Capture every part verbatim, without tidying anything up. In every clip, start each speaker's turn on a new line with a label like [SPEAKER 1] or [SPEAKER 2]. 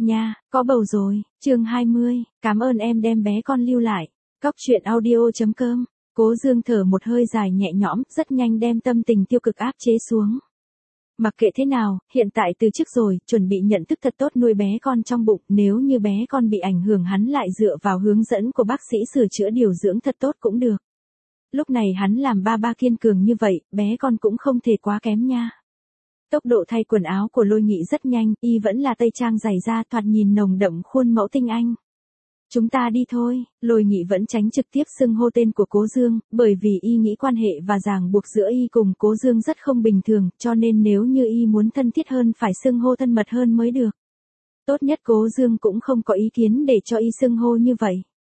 [SPEAKER 1] Nha, có bầu rồi, chương hai mươi, cảm ơn em đem bé con lưu lại. Cóc truyện audio chấm com. Cố Dương thở một hơi dài nhẹ nhõm, rất nhanh đem tâm tình tiêu cực áp chế xuống. Mặc kệ thế nào, hiện tại từ chức rồi, chuẩn bị nhận thức thật tốt nuôi bé con trong bụng, nếu như bé con bị ảnh hưởng hắn lại dựa vào hướng dẫn của bác sĩ sửa chữa điều dưỡng thật tốt cũng được. Lúc này hắn làm ba ba kiên cường như vậy, bé con cũng không thể quá kém nha. Tốc độ thay quần áo của Lôi Nghị rất nhanh, y vẫn là tây trang dày da thoạt nhìn nồng đậm khuôn mẫu tinh anh. Chúng ta đi thôi, Lôi Nghị vẫn tránh trực tiếp xưng hô tên của Cố Dương, bởi vì y nghĩ quan hệ và ràng buộc giữa y cùng Cố Dương rất không bình thường, cho nên nếu như y muốn thân thiết hơn phải xưng hô thân mật hơn mới được. Tốt nhất Cố Dương cũng không có ý kiến để cho y xưng hô như vậy.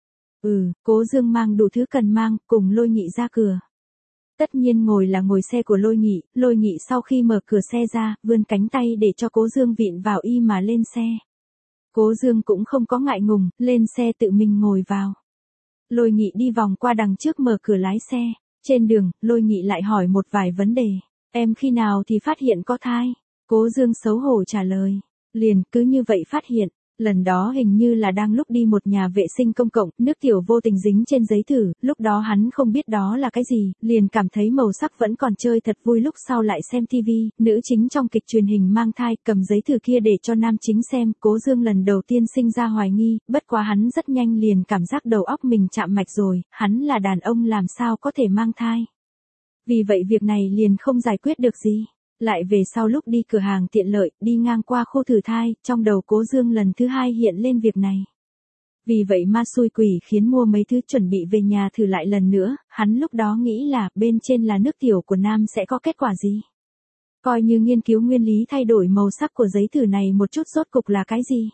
[SPEAKER 1] Ừ, Cố Dương mang đủ thứ cần mang, cùng Lôi Nghị ra cửa. Tất nhiên ngồi là ngồi xe của Lôi Nghị, Lôi Nghị sau khi mở cửa xe ra, vươn cánh tay để cho Cố Dương vịn vào y mà lên xe. Cố Dương cũng không có ngại ngùng, lên xe tự mình ngồi vào. Lôi Nghị đi vòng qua đằng trước mở cửa lái xe. Trên đường, Lôi Nghị lại hỏi một vài vấn đề. Em khi nào thì phát hiện có thai? Cố Dương xấu hổ trả lời. Liền cứ như vậy phát hiện. Lần đó hình như là đang lúc đi một nhà vệ sinh công cộng, nước tiểu vô tình dính trên giấy thử, lúc đó hắn không biết đó là cái gì, liền cảm thấy màu sắc vẫn còn chơi thật vui. Lúc sau lại xem tivi, nữ chính trong kịch truyền hình mang thai, cầm giấy thử kia để cho nam chính xem, Cố Dương lần đầu tiên sinh ra hoài nghi, bất quá hắn rất nhanh liền cảm giác đầu óc mình chạm mạch rồi, hắn là đàn ông làm sao có thể mang thai. Vì vậy việc này liền không giải quyết được gì. Lại về sau lúc đi cửa hàng tiện lợi, đi ngang qua khu thử thai, trong đầu Cố Dương lần thứ hai hiện lên việc này. Vì vậy ma xui quỷ khiến mua mấy thứ chuẩn bị về nhà thử lại lần nữa, hắn lúc đó nghĩ là bên trên là nước tiểu của nam sẽ có kết quả gì. Coi như nghiên cứu nguyên lý thay đổi màu sắc của giấy thử này một chút rốt cục là cái gì.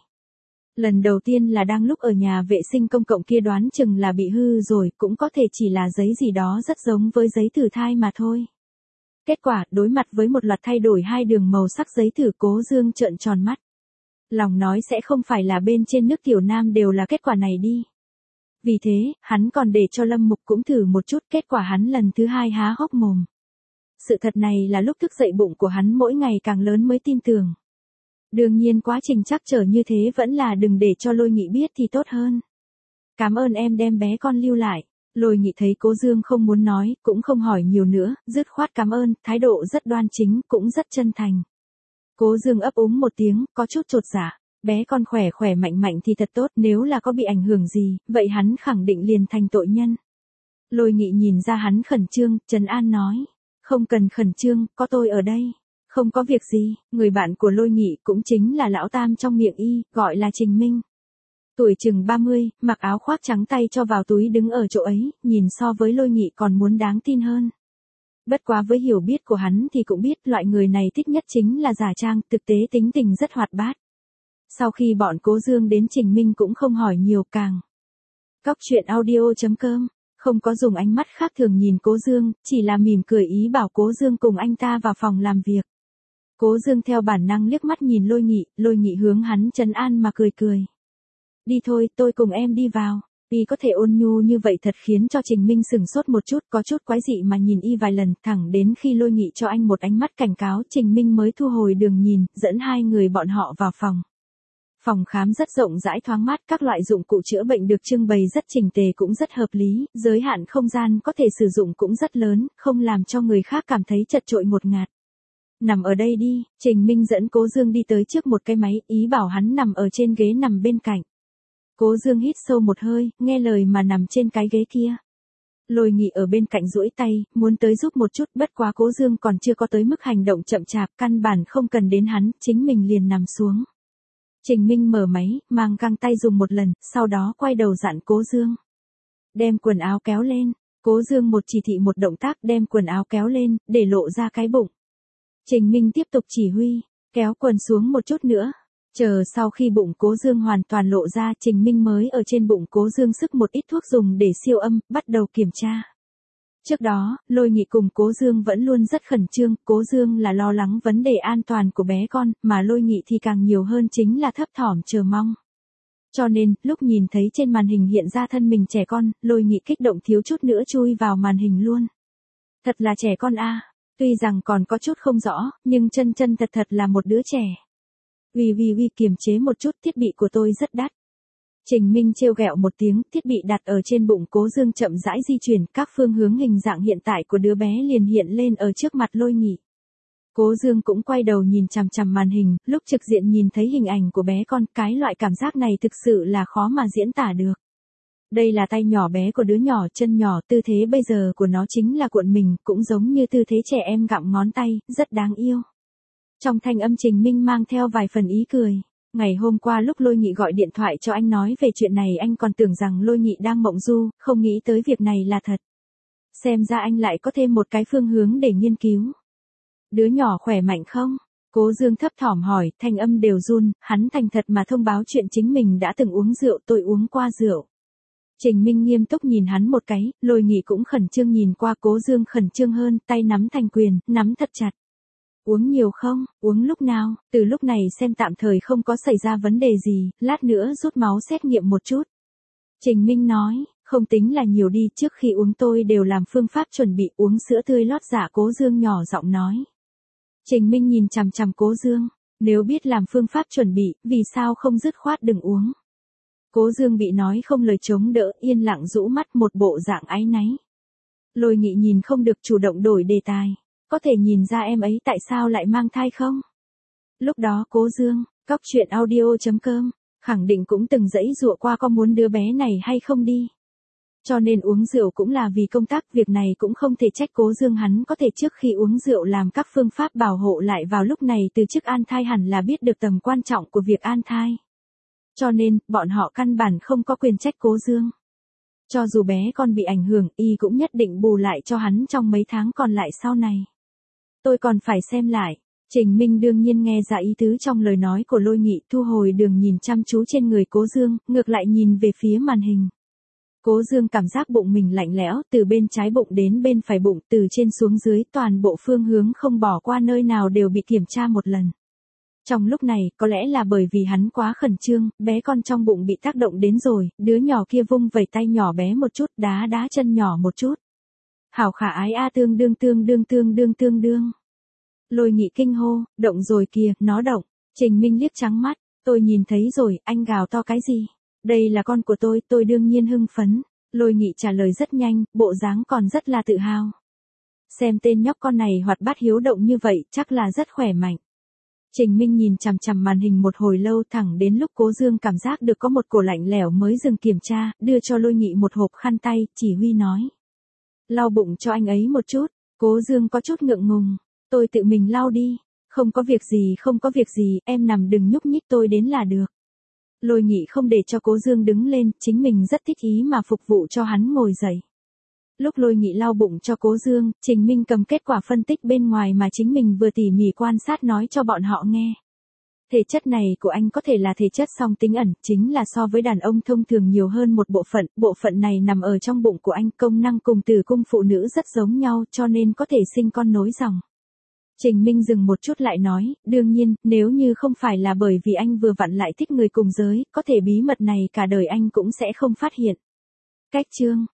[SPEAKER 1] Lần đầu tiên là đang lúc ở nhà vệ sinh công cộng kia đoán chừng là bị hư rồi, cũng có thể chỉ là giấy gì đó rất giống với giấy thử thai mà thôi. Kết quả, đối mặt với một loạt thay đổi hai đường màu sắc giấy thử, Cố Dương trợn tròn mắt. Lòng nói sẽ không phải là bên trên nước tiểu nam đều là kết quả này đi. Vì thế, hắn còn để cho Lâm Mục cũng thử một chút, kết quả hắn lần thứ hai há hốc mồm. Sự thật này là lúc thức dậy bụng của hắn mỗi ngày càng lớn mới tin tưởng. Đương nhiên quá trình trắc trở như thế vẫn là đừng để cho Lôi Nghị biết thì tốt hơn. Cảm ơn em đem bé con lưu lại. Lôi Nghị thấy Cố Dương không muốn nói, cũng không hỏi nhiều nữa, dứt khoát cảm ơn, thái độ rất đoan chính, cũng rất chân thành. Cố Dương ấp úng một tiếng, có chút chột dạ, bé con khỏe khỏe mạnh mạnh thì thật tốt, nếu là có bị ảnh hưởng gì, vậy hắn khẳng định liền thành tội nhân. Lôi Nghị nhìn ra hắn khẩn trương, trấn an nói, không cần khẩn trương, có tôi ở đây. Không có việc gì, người bạn của Lôi Nghị cũng chính là lão tam trong miệng y, gọi là Trình Minh. Tuổi chừng ba mươi, mặc áo khoác trắng tay cho vào túi đứng ở chỗ ấy, nhìn so với Lôi Nghị còn muốn đáng tin hơn. Bất quá với hiểu biết của hắn thì cũng biết loại người này thích nhất chính là giả trang, thực tế tính tình rất hoạt bát. Sau khi bọn Cố Dương đến, Trình Minh cũng không hỏi nhiều càng. Cóc truyện audio chấm com, không có dùng ánh mắt khác thường nhìn Cố Dương, chỉ là mỉm cười ý bảo Cố Dương cùng anh ta vào phòng làm việc. Cố Dương theo bản năng liếc mắt nhìn Lôi Nghị, Lôi Nghị hướng hắn trấn an mà cười cười. Đi thôi, tôi cùng em đi vào. Y có thể ôn nhu như vậy thật khiến cho Trình Minh sửng sốt một chút, có chút quái dị mà nhìn y vài lần, thẳng đến khi Lôi Nghị cho anh một ánh mắt cảnh cáo, Trình Minh mới thu hồi đường nhìn, dẫn hai người bọn họ vào phòng. Phòng khám rất rộng rãi thoáng mát, các loại dụng cụ chữa bệnh được trưng bày rất chỉnh tề cũng rất hợp lý, giới hạn không gian có thể sử dụng cũng rất lớn, không làm cho người khác cảm thấy chật chội ngột ngạt. Nằm ở đây đi, Trình Minh dẫn Cố Dương đi tới trước một cái máy, ý bảo hắn nằm ở trên ghế nằm bên cạnh. Cố Dương hít sâu một hơi, nghe lời mà nằm trên cái ghế kia. Lôi Nghị ở bên cạnh duỗi tay, muốn tới giúp một chút, bất quá Cố Dương còn chưa có tới mức hành động chậm chạp, căn bản không cần đến hắn, chính mình liền nằm xuống. Trình Minh mở máy, mang găng tay dùng một lần, sau đó quay đầu dặn Cố Dương. Đem quần áo kéo lên. Cố Dương một chỉ thị một động tác, đem quần áo kéo lên, để lộ ra cái bụng. Trình Minh tiếp tục chỉ huy, kéo quần xuống một chút nữa. Chờ sau khi bụng Cố Dương hoàn toàn lộ ra, Trình Minh mới ở trên bụng Cố Dương sức một ít thuốc dùng để siêu âm, bắt đầu kiểm tra. Trước đó, Lôi Nghị cùng Cố Dương vẫn luôn rất khẩn trương, Cố Dương là lo lắng vấn đề an toàn của bé con, mà Lôi Nghị thì càng nhiều hơn chính là thấp thỏm chờ mong. Cho nên, lúc nhìn thấy trên màn hình hiện ra thân mình trẻ con, Lôi Nghị kích động thiếu chút nữa chui vào màn hình luôn. Thật là trẻ con a, tuy rằng còn có chút không rõ, nhưng chân chân thật thật là một đứa trẻ. Uy uy uy, kiềm chế một chút, thiết bị của tôi rất đắt. Trình Minh trêu ghẹo một tiếng, thiết bị đặt ở trên bụng Cố Dương chậm rãi di chuyển, các phương hướng hình dạng hiện tại của đứa bé liền hiện lên ở trước mặt Lôi Nghị. Cố Dương cũng quay đầu nhìn chằm chằm màn hình, lúc trực diện nhìn thấy hình ảnh của bé con, cái loại cảm giác này thực sự là khó mà diễn tả được. Đây là tay nhỏ bé của đứa nhỏ, chân nhỏ, tư thế bây giờ của nó chính là cuộn mình, cũng giống như tư thế trẻ em gặm ngón tay, rất đáng yêu. Trong thanh âm Trình Minh mang theo vài phần ý cười. Ngày hôm qua lúc Lôi Nghị gọi điện thoại cho anh nói về chuyện này, anh còn tưởng rằng Lôi Nghị đang mộng du, không nghĩ tới việc này là thật. Xem ra anh lại có thêm một cái phương hướng để nghiên cứu. Đứa nhỏ khỏe mạnh không? Cố Dương thấp thỏm hỏi, thanh âm đều run, hắn thành thật mà thông báo chuyện chính mình đã từng uống rượu, tôi uống qua rượu. Trình Minh nghiêm túc nhìn hắn một cái, Lôi Nghị cũng khẩn trương nhìn qua, Cố Dương khẩn trương hơn, tay nắm thành quyền, nắm thật chặt. Uống nhiều không? Uống lúc nào? Từ lúc này xem tạm thời không có xảy ra vấn đề gì, lát nữa rút máu xét nghiệm một chút. Trình Minh nói, không tính là nhiều đi, trước khi uống tôi đều làm phương pháp chuẩn bị, uống sữa tươi lót dạ. Cố Dương nhỏ giọng nói. Trình Minh nhìn chằm chằm Cố Dương, nếu biết làm phương pháp chuẩn bị, vì sao không dứt khoát đừng uống. Cố Dương bị nói không lời chống đỡ, yên lặng rũ mắt, một bộ dạng áy náy. Lôi Nghị nhìn không được chủ động đổi đề tài. Có thể nhìn ra em ấy tại sao lại mang thai không? Lúc đó Cố Dương, cóc truyện audio chấm com, khẳng định cũng từng dãy dụa qua có muốn đứa bé này hay không đi. Cho nên uống rượu cũng là vì công tác, việc này cũng không thể trách Cố Dương, hắn có thể trước khi uống rượu làm các phương pháp bảo hộ lại vào lúc này từ chức an thai, hẳn là biết được tầm quan trọng của việc an thai. Cho nên, bọn họ căn bản không có quyền trách Cố Dương. Cho dù bé con bị ảnh hưởng, y cũng nhất định bù lại cho hắn trong mấy tháng còn lại sau này. Tôi còn phải xem lại. Trình Minh đương nhiên nghe ra ý tứ trong lời nói của Lôi Nghị, thu hồi đường nhìn chăm chú trên người Cố Dương, ngược lại nhìn về phía màn hình. Cố Dương cảm giác bụng mình lạnh lẽo, từ bên trái bụng đến bên phải bụng, từ trên xuống dưới, toàn bộ phương hướng không bỏ qua nơi nào đều bị kiểm tra một lần. Trong lúc này, có lẽ là bởi vì hắn quá khẩn trương, bé con trong bụng bị tác động đến rồi, đứa nhỏ kia vung vẩy tay nhỏ bé một chút, đá đá chân nhỏ một chút. Hảo khả ái a, tương đương tương đương tương đương tương đương. Lôi Nghị kinh hô, động rồi kìa, nó động. Trình Minh liếc trắng mắt, tôi nhìn thấy rồi, anh gào to cái gì? Đây là con của tôi, tôi đương nhiên hưng phấn. Lôi Nghị trả lời rất nhanh, bộ dáng còn rất là tự hào. Xem tên nhóc con này hoạt bát hiếu động như vậy, chắc là rất khỏe mạnh. Trình Minh nhìn chằm chằm màn hình một hồi lâu, thẳng đến lúc Cố Dương cảm giác được có một cổ lạnh lẽo mới dừng kiểm tra, đưa cho Lôi Nghị một hộp khăn tay, chỉ huy nói. Lau bụng cho anh ấy một chút. Cố Dương có chút ngượng ngùng. Tôi tự mình lau đi. Không có việc gì, không có việc gì, em nằm đừng nhúc nhích, tôi đến là được. Lôi Nghị không để cho Cố Dương đứng lên, chính mình rất thích ý mà phục vụ cho hắn ngồi dậy. Lúc Lôi Nghị lau bụng cho Cố Dương, Trình Minh cầm kết quả phân tích bên ngoài mà chính mình vừa tỉ mỉ quan sát nói cho bọn họ nghe. Thể chất này của anh có thể là thể chất song tính ẩn, chính là so với đàn ông thông thường nhiều hơn một bộ phận, bộ phận này nằm ở trong bụng của anh, công năng cùng tử cung phụ nữ rất giống nhau, cho nên có thể sinh con nối dòng. Trình Minh dừng một chút lại nói, đương nhiên, nếu như không phải là bởi vì anh vừa vặn lại thích người cùng giới, có thể bí mật này cả đời anh cũng sẽ không phát hiện. Cách chương